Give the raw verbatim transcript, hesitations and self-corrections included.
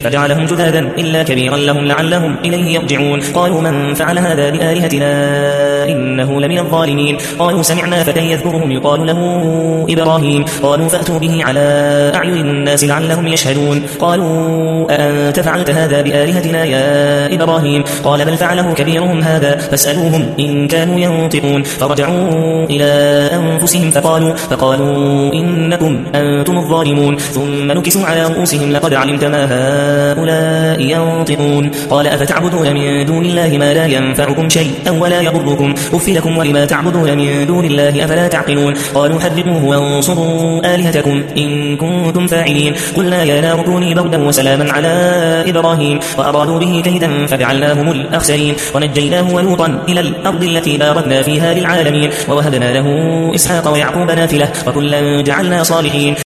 فجعلهم جذاذا إلا كبيرا لهم لعلهم إليه يرجعون. قالوا من فعل هذا بآلهتنا إنه لمن الظالمين. قالوا سمعنا فتى يذكرهم يقال له إبراهيم. قالوا فأتوا به على أعين الناس لعلهم يشهدون. قالوا أأنت فعلت هذا بآلهتنا يا إبراهيم؟ قال بل فعله كبيرهم هذا فاسألوهم إن كانوا ينطقون. فرجعوا إلى أنفسهم فقالوا, فقالوا إنكم أنتم الظالمون. ثم نكسوا على رؤوسهم لقد علمت ما هؤلاء ينطقون. قال أفتعبدون من دون الله ما لا ينفعكم شيئا ولا يضركم أف لكم ولما تعبدون من دون الله أفلا تعقلون. قالوا حرقوه وانصروا آلهتكم إن كنتم فاعلين. قلنا يا نار كوني بردا وسلاما على إبراهيم وأرادوا به كيدا فجعلناهم الأخسرين. ونجيناه ولوطا إلى الأرض التي باركنا فيها للعالمين ووهبنا له إسحاق ويعقوب نافلة وكلا جعلنا صالحين.